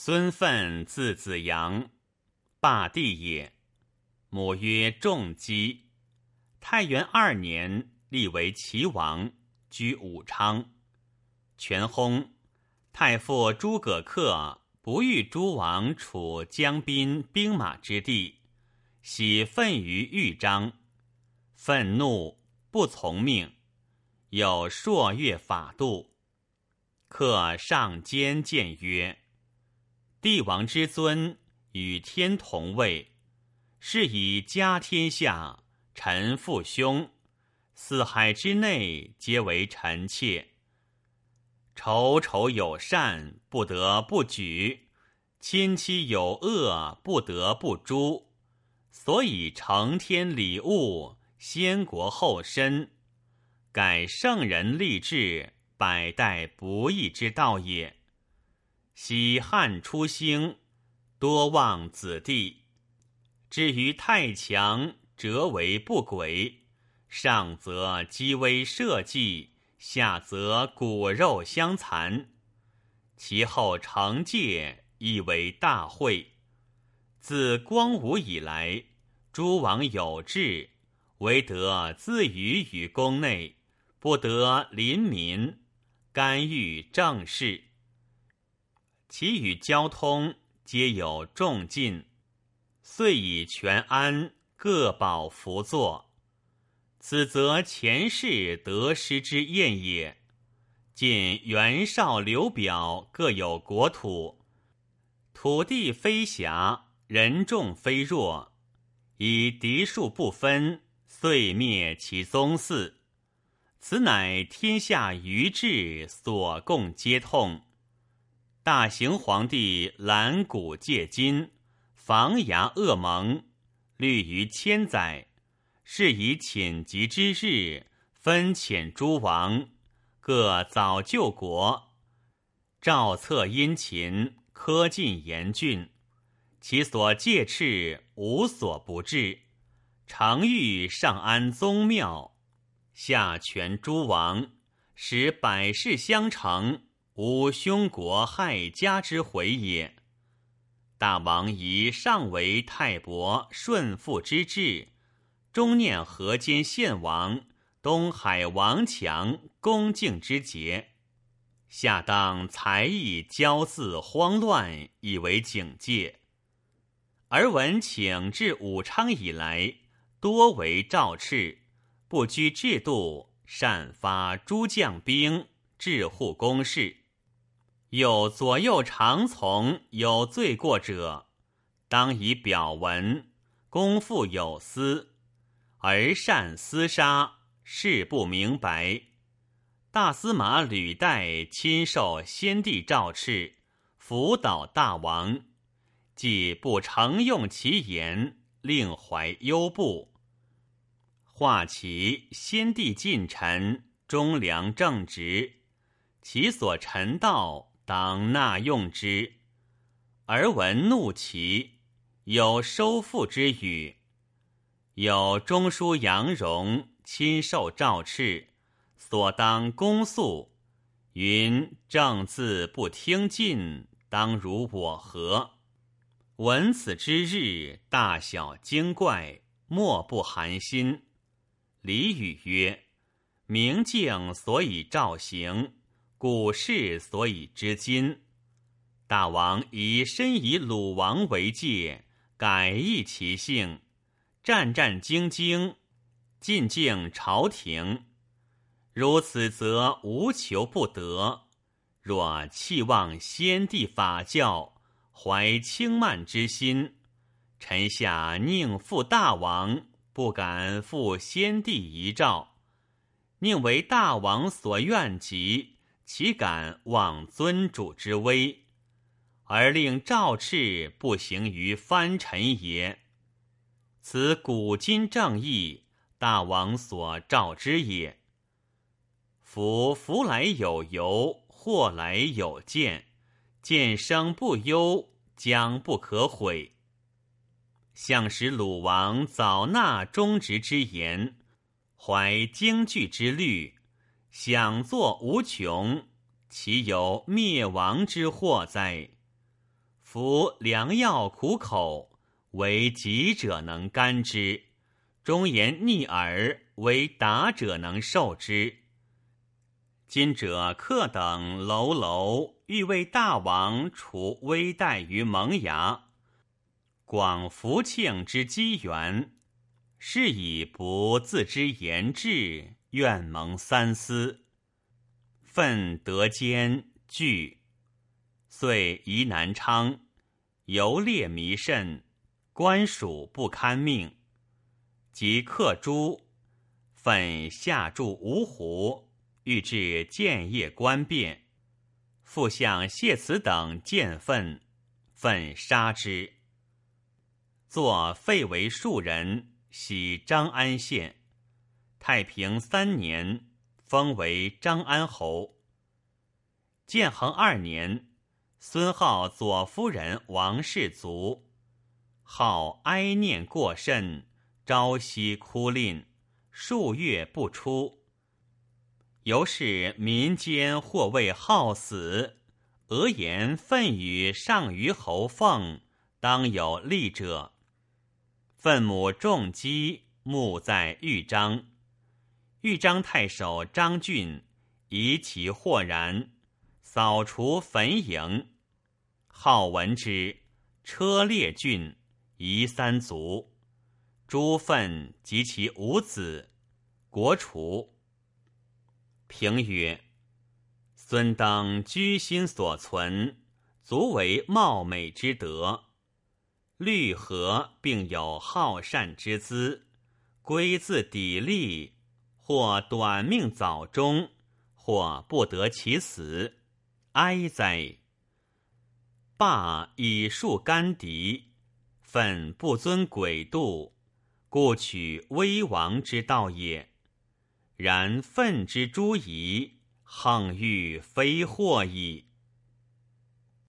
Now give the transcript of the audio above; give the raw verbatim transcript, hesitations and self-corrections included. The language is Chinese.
孙奋字子阳，霸弟也。母曰仲基。太元二年，立为齐王，居武昌。权薨，太傅诸葛恪不欲诸王处江滨兵马之地，喜奋于豫章。愤怒，不从命，有朔月法度。恪上监谏曰：帝王之尊，与天同位，是以家天下，臣父兄，四海之内，皆为臣妾。仇仇有善，不得不举；亲戚有恶，不得不诛。所以承天理物，先国后身，改圣人立志，百代不易之道也。昔汉初兴，多望子弟，至于太强，则为不轨，上则积威社稷，下则骨肉相残。其后惩戒，亦为大会。自光武以来，诸王有志，唯得自娱于宫内，不得临民，干预政事。其与交通，皆有重禁，遂以权安，各保辅佐。此则前世得失之验也。今袁绍、刘表各有国土，土地非狭，人众非弱，以嫡庶不分，遂灭其宗嗣。此乃天下愚智所共皆痛。大行皇帝揽古戒今，防牙恶盟，虑于千载，是以寝疾之日，分遣诸王，各早救国。赵策殷勤，苛尽严峻，其所戒斥，无所不至。常欲上安宗庙，下权诸王，使百世相承，无凶国害家之悔也。大王宜上为太伯、顺父之志，中念河间献王、东海王强、恭敬之节，下当才艺骄恣慌乱，以为警戒。而闻请至武昌以来，多为诏敕，不拘制度，善发诸将兵，治护公事。有左右常从有罪过者，当以表文，公复有司，而善厮杀，事不明白。大司马吕岱亲受先帝诏敕，辅导大王，既不承用其言，令怀忧怖。化其先帝近臣，忠良正直，其所陈道，当纳用之。而闻怒其，有收复之语。有中书杨荣亲受诏敕，所当公诉，云正字不听进，当如我何？闻此之日，大小惊怪，莫不寒心。李语曰：明镜所以照行，古事所以知今。大王宜深以鲁王为戒，改易其性，战战兢兢，进敬朝廷。如此则无求不得。若弃忘先帝法教，怀轻慢之心，臣下宁负大王，不敢负先帝遗诏。宁为大王所愿及，岂敢忘尊主之威，而令诏敕不行于藩臣也？此古今正义，大王所诏之也。夫福来有由，祸来有见，见生不忧，将不可悔。向使鲁王早纳忠直之言，怀惊惧之虑，想作无穷，其有灭亡之祸哉？ 夫良药苦口，为疾者能甘之；忠言逆耳，为达者能受之。今者客等楼楼欲为大王除危殆于萌芽，广福庆之机缘，是以不自知言志，愿蒙三思。愤得兼惧，遂移南昌，游猎弥甚，官属不堪命。及克诸，愤下驻芜湖，欲至建业官变，复向谢慈等见愤，愤杀之。作废为庶人，徙张安县。太平三年，封为张安侯。建恒二年，孙浩左夫人王氏卒，浩哀念过甚，朝夕哭吝，数月不出。由是民间或谓好死，俄言愤与上虞侯凤，当有利者。愤母重击，墓在豫章。豫章太守张俊疑其豁然，扫除坟茔。好闻之，车裂郡，夷三族。诛愤及其五子，国除。评曰：孙登居心所存，足为貌美之德。虑合并有好善之资，归自砥砺，或短命早终，或不得其死，哀哉！罢以树干敌，愤不遵轨度，故取危亡之道也。然愤之诸夷，横欲非祸矣。